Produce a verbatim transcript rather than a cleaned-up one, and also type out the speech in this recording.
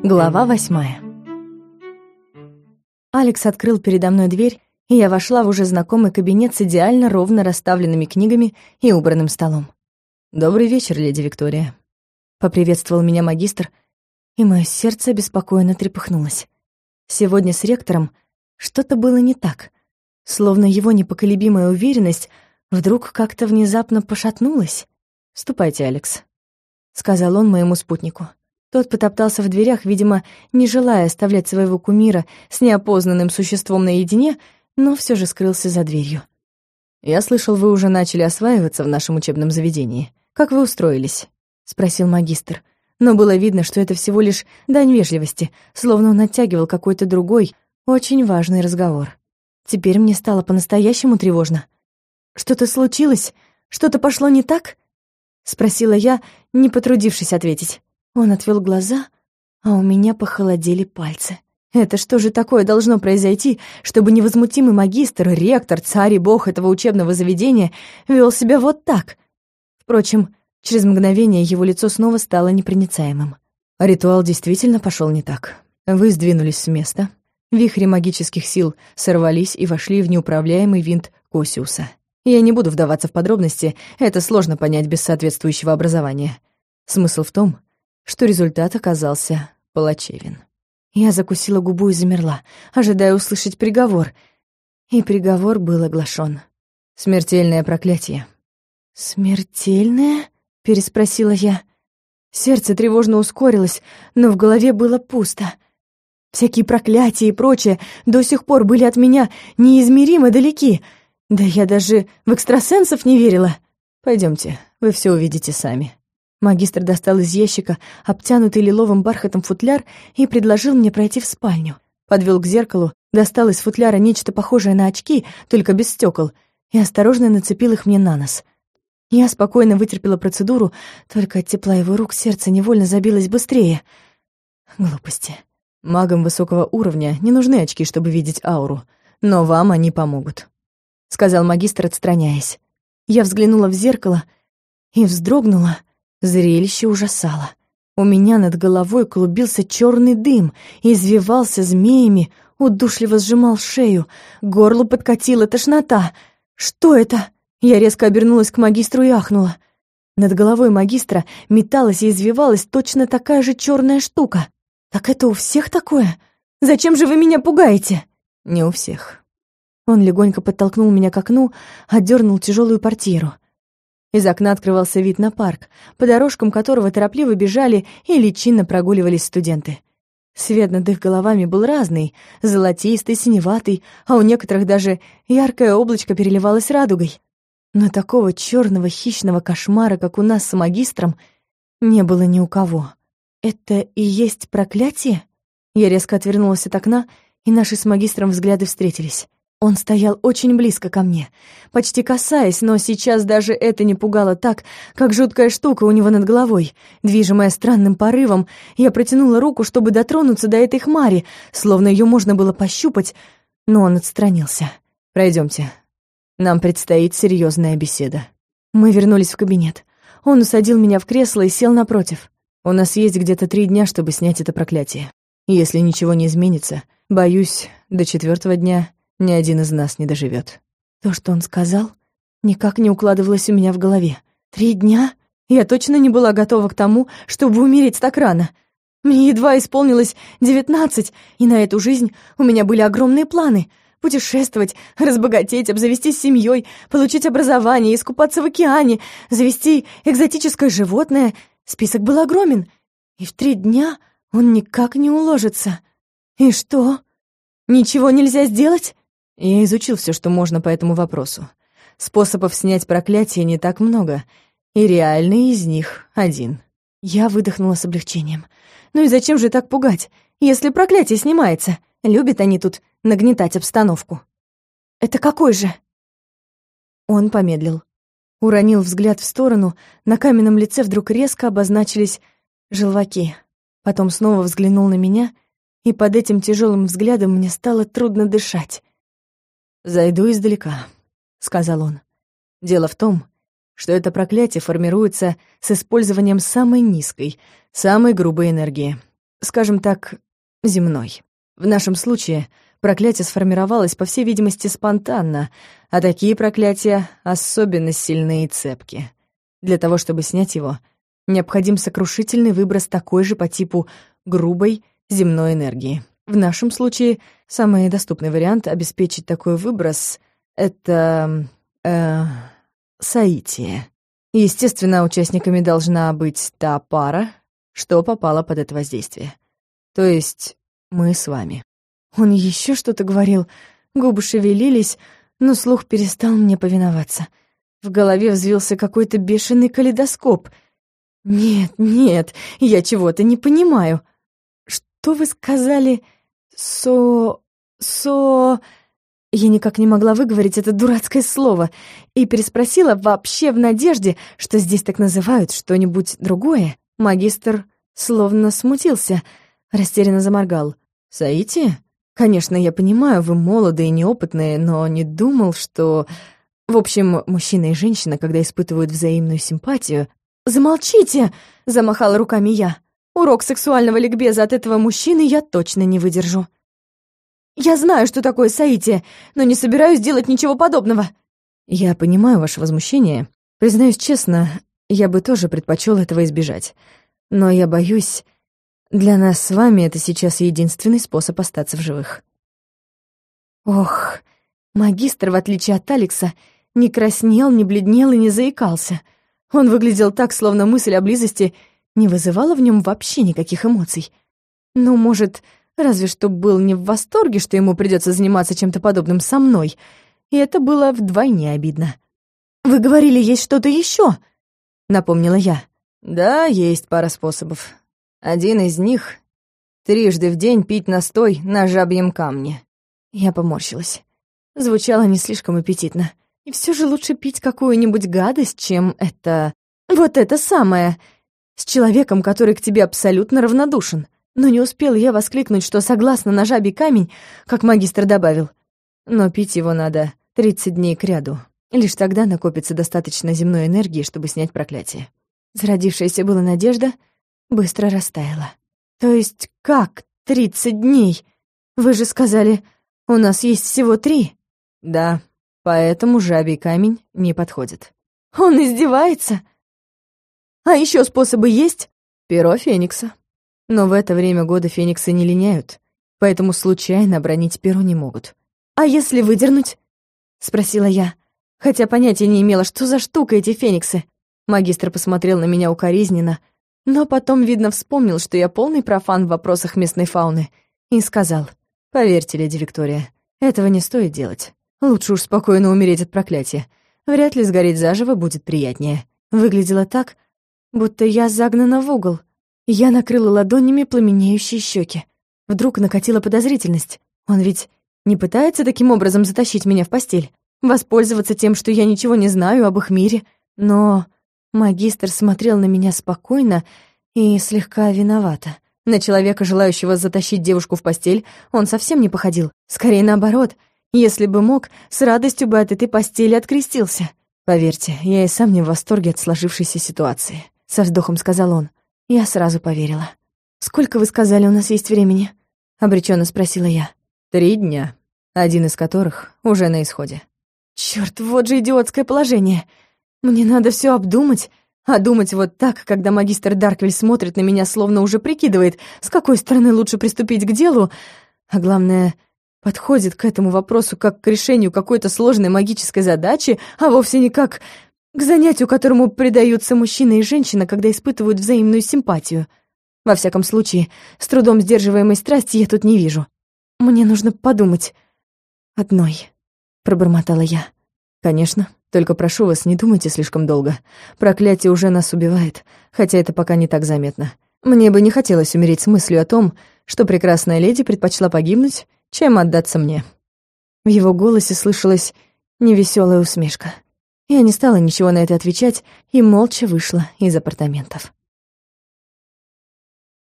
Глава восьмая. Алекс открыл передо мной дверь, и я вошла в уже знакомый кабинет с идеально ровно расставленными книгами и убранным столом. «Добрый вечер, леди Виктория», — поприветствовал меня магистр, и мое сердце беспокойно трепыхнулось. Сегодня с ректором что-то было не так, словно его непоколебимая уверенность вдруг как-то внезапно пошатнулась. «Ступайте, Алекс», — сказал он моему спутнику. Тот потоптался в дверях, видимо, не желая оставлять своего кумира с неопознанным существом наедине, но все же скрылся за дверью. «Я слышал, вы уже начали осваиваться в нашем учебном заведении. Как вы устроились?» — спросил магистр. Но было видно, что это всего лишь дань вежливости, словно он оттягивал какой-то другой, очень важный разговор. Теперь мне стало по-настоящему тревожно. «Что-то случилось? Что-то пошло не так?» — спросила я, не потрудившись ответить. Он отвел глаза, а у меня похолодели пальцы. Это что же такое должно произойти, чтобы невозмутимый магистр, ректор, царь и бог этого учебного заведения вел себя вот так? Впрочем, через мгновение его лицо снова стало непроницаемым. А ритуал действительно пошел не так. Вы сдвинулись с места, вихри магических сил сорвались и вошли в неуправляемый винт Косиуса. Я не буду вдаваться в подробности, это сложно понять без соответствующего образования. Смысл в том, что результат оказался плачевен. Я закусила губу и замерла, ожидая услышать приговор. И приговор был оглашен. Смертельное проклятие. «Смертельное?» — переспросила я. Сердце тревожно ускорилось, но в голове было пусто. Всякие проклятия и прочее до сих пор были от меня неизмеримо далеки. Да я даже в экстрасенсов не верила. Пойдемте, вы все увидите сами. Магистр достал из ящика обтянутый лиловым бархатом футляр и предложил мне пройти в спальню. Подвел к зеркалу, достал из футляра нечто похожее на очки, только без стекол, и осторожно нацепил их мне на нос. Я спокойно вытерпела процедуру, только от тепла его рук сердце невольно забилось быстрее. Глупости. Магам высокого уровня не нужны очки, чтобы видеть ауру, но вам они помогут, — сказал магистр, отстраняясь. Я взглянула в зеркало и вздрогнула. Зрелище ужасало. У меня над головой клубился черный дым, извивался змеями, удушливо сжимал шею, к горлу подкатила тошнота. «Что это?» Я резко обернулась к магистру и ахнула. Над головой магистра металась и извивалась точно такая же черная штука. «Так это у всех такое? Зачем же вы меня пугаете?» «Не у всех». Он легонько подтолкнул меня к окну, отдернул тяжелую портьеру. Из окна открывался вид на парк, по дорожкам которого торопливо бежали или чинно прогуливались студенты. Свет над их головами был разный, золотистый, синеватый, а у некоторых даже яркое облачко переливалось радугой. Но такого черного хищного кошмара, как у нас с магистром, не было ни у кого. «Это и есть проклятие?» Я резко отвернулась от окна, и наши с магистром взгляды встретились. Он стоял очень близко ко мне, почти касаясь, но сейчас даже это не пугало так, как жуткая штука у него над головой. Движимая странным порывом, я протянула руку, чтобы дотронуться до этой хмари, словно ее можно было пощупать, но он отстранился. «Пройдемте. Нам предстоит серьезная беседа». Мы вернулись в кабинет. Он усадил меня в кресло и сел напротив. «У нас есть где-то три дня, чтобы снять это проклятие. Если ничего не изменится, боюсь, до четвертого дня ни один из нас не доживет». То, что он сказал, никак не укладывалось у меня в голове. Три дня? Я точно не была готова к тому, чтобы умереть так рано. Мне едва исполнилось девятнадцать, и на эту жизнь у меня были огромные планы. Путешествовать, разбогатеть, обзавестись семьей, получить образование, искупаться в океане, завести экзотическое животное. Список был огромен, и в три дня он никак не уложится. И что? Ничего нельзя сделать? Я изучил все, что можно по этому вопросу. Способов снять проклятие не так много, и реальный из них один. Я выдохнула с облегчением. Ну и зачем же так пугать, если проклятие снимается? Любят они тут нагнетать обстановку. Это какой же? Он помедлил. Уронил взгляд в сторону, на каменном лице вдруг резко обозначились желваки. Потом снова взглянул на меня, и под этим тяжелым взглядом мне стало трудно дышать. «Зайду издалека», — сказал он. «Дело в том, что это проклятие формируется с использованием самой низкой, самой грубой энергии. скажем так, земной. В нашем случае проклятие сформировалось, по всей видимости, спонтанно, а такие проклятия особенно сильные и цепкие. Для того, чтобы снять его, необходим сокрушительный выброс такой же по типу грубой земной энергии. В нашем случае самый доступный вариант обеспечить такой выброс — это... Э, соитие. Естественно, участниками должна быть та пара, что попала под это воздействие. То есть мы с вами. Он еще что-то говорил, губы шевелились, но слух перестал мне повиноваться. В голове взвился какой-то бешеный калейдоскоп. «Нет, нет, я чего-то не понимаю. Что вы сказали? Со... со...» Я никак не могла выговорить это дурацкое слово и переспросила вообще в надежде, что здесь так называют что-нибудь другое. Магистр словно смутился, растерянно заморгал. «Соитие? Конечно, я понимаю, вы молодые и неопытные, но не думал, что... В общем, мужчина и женщина, когда испытывают взаимную симпатию... «Замолчите!» — замахала руками я. «Урок сексуального ликбеза от этого мужчины я точно не выдержу. Я знаю, что такое соитие, но не собираюсь делать ничего подобного». Я понимаю ваше возмущение. Признаюсь честно, я бы тоже предпочел этого избежать. Но я боюсь, для нас с вами это сейчас единственный способ остаться в живых. Ох, магистр, в отличие от Алекса, не краснел, не бледнел и не заикался. Он выглядел так, словно мысль о близости не вызывала в нем вообще никаких эмоций. Ну, может, разве что был не в восторге, что ему придется заниматься чем-то подобным со мной, и это было вдвойне обидно. «Вы говорили, есть что-то еще?» — напомнила я. «Да, есть пара способов. Один из них — трижды в день пить настой на жабьем камне». Я поморщилась. Звучало не слишком аппетитно. И все же лучше пить какую-нибудь гадость, чем это... Вот это самое! С человеком, который к тебе абсолютно равнодушен. Но не успела я воскликнуть, что согласна на жабий камень, как магистр добавил. Но пить его надо тридцать дней кряду. Лишь тогда накопится достаточно земной энергии, чтобы снять проклятие. Зародившаяся была надежда быстро растаяла. То есть как тридцать дней? Вы же сказали, у нас есть всего три. Да, поэтому жабий камень не подходит. Он издевается? А еще способы есть? Перо феникса. Но в это время года фениксы не линяют, поэтому случайно обронить перо не могут. «А если выдернуть?» — спросила я, хотя понятия не имела, что за штука эти фениксы. Магистр посмотрел на меня укоризненно, но потом, видно, вспомнил, что я полный профан в вопросах местной фауны, и сказал: «Поверьте, леди Виктория, этого не стоит делать. Лучше уж спокойно умереть от проклятия. Вряд ли сгореть заживо будет приятнее». Выглядело так, будто я загнана в угол. Я накрыла ладонями пламенеющие щеки. Вдруг накатила подозрительность. Он ведь не пытается таким образом затащить меня в постель, воспользоваться тем, что я ничего не знаю об их мире. Но магистр смотрел на меня спокойно и слегка виновато. На человека, желающего затащить девушку в постель, он совсем не походил. Скорее наоборот, если бы мог, с радостью бы от этой постели открестился. «Поверьте, я и сам не в восторге от сложившейся ситуации», — со вздохом сказал он. Я сразу поверила. «Сколько, вы сказали, у нас есть времени?» — обреченно спросила я. «Три дня, один из которых уже на исходе». Черт, вот же идиотское положение. Мне надо все обдумать, а думать вот так, когда магистр Дарквиль смотрит на меня, словно уже прикидывает, с какой стороны лучше приступить к делу, а главное, подходит к этому вопросу как к решению какой-то сложной магической задачи, а вовсе не как к занятию, которому предаются мужчина и женщина, когда испытывают взаимную симпатию. Во всяком случае, с трудом сдерживаемой страсти я тут не вижу. Мне нужно подумать. Одной, пробормотала я. «Конечно, только прошу вас, не думайте слишком долго. Проклятие уже нас убивает, хотя это пока не так заметно. Мне бы не хотелось умереть с мыслью о том, что прекрасная леди предпочла погибнуть, чем отдаться мне». В его голосе слышалась невеселая усмешка. Я не стала ничего на это отвечать и молча вышла из апартаментов.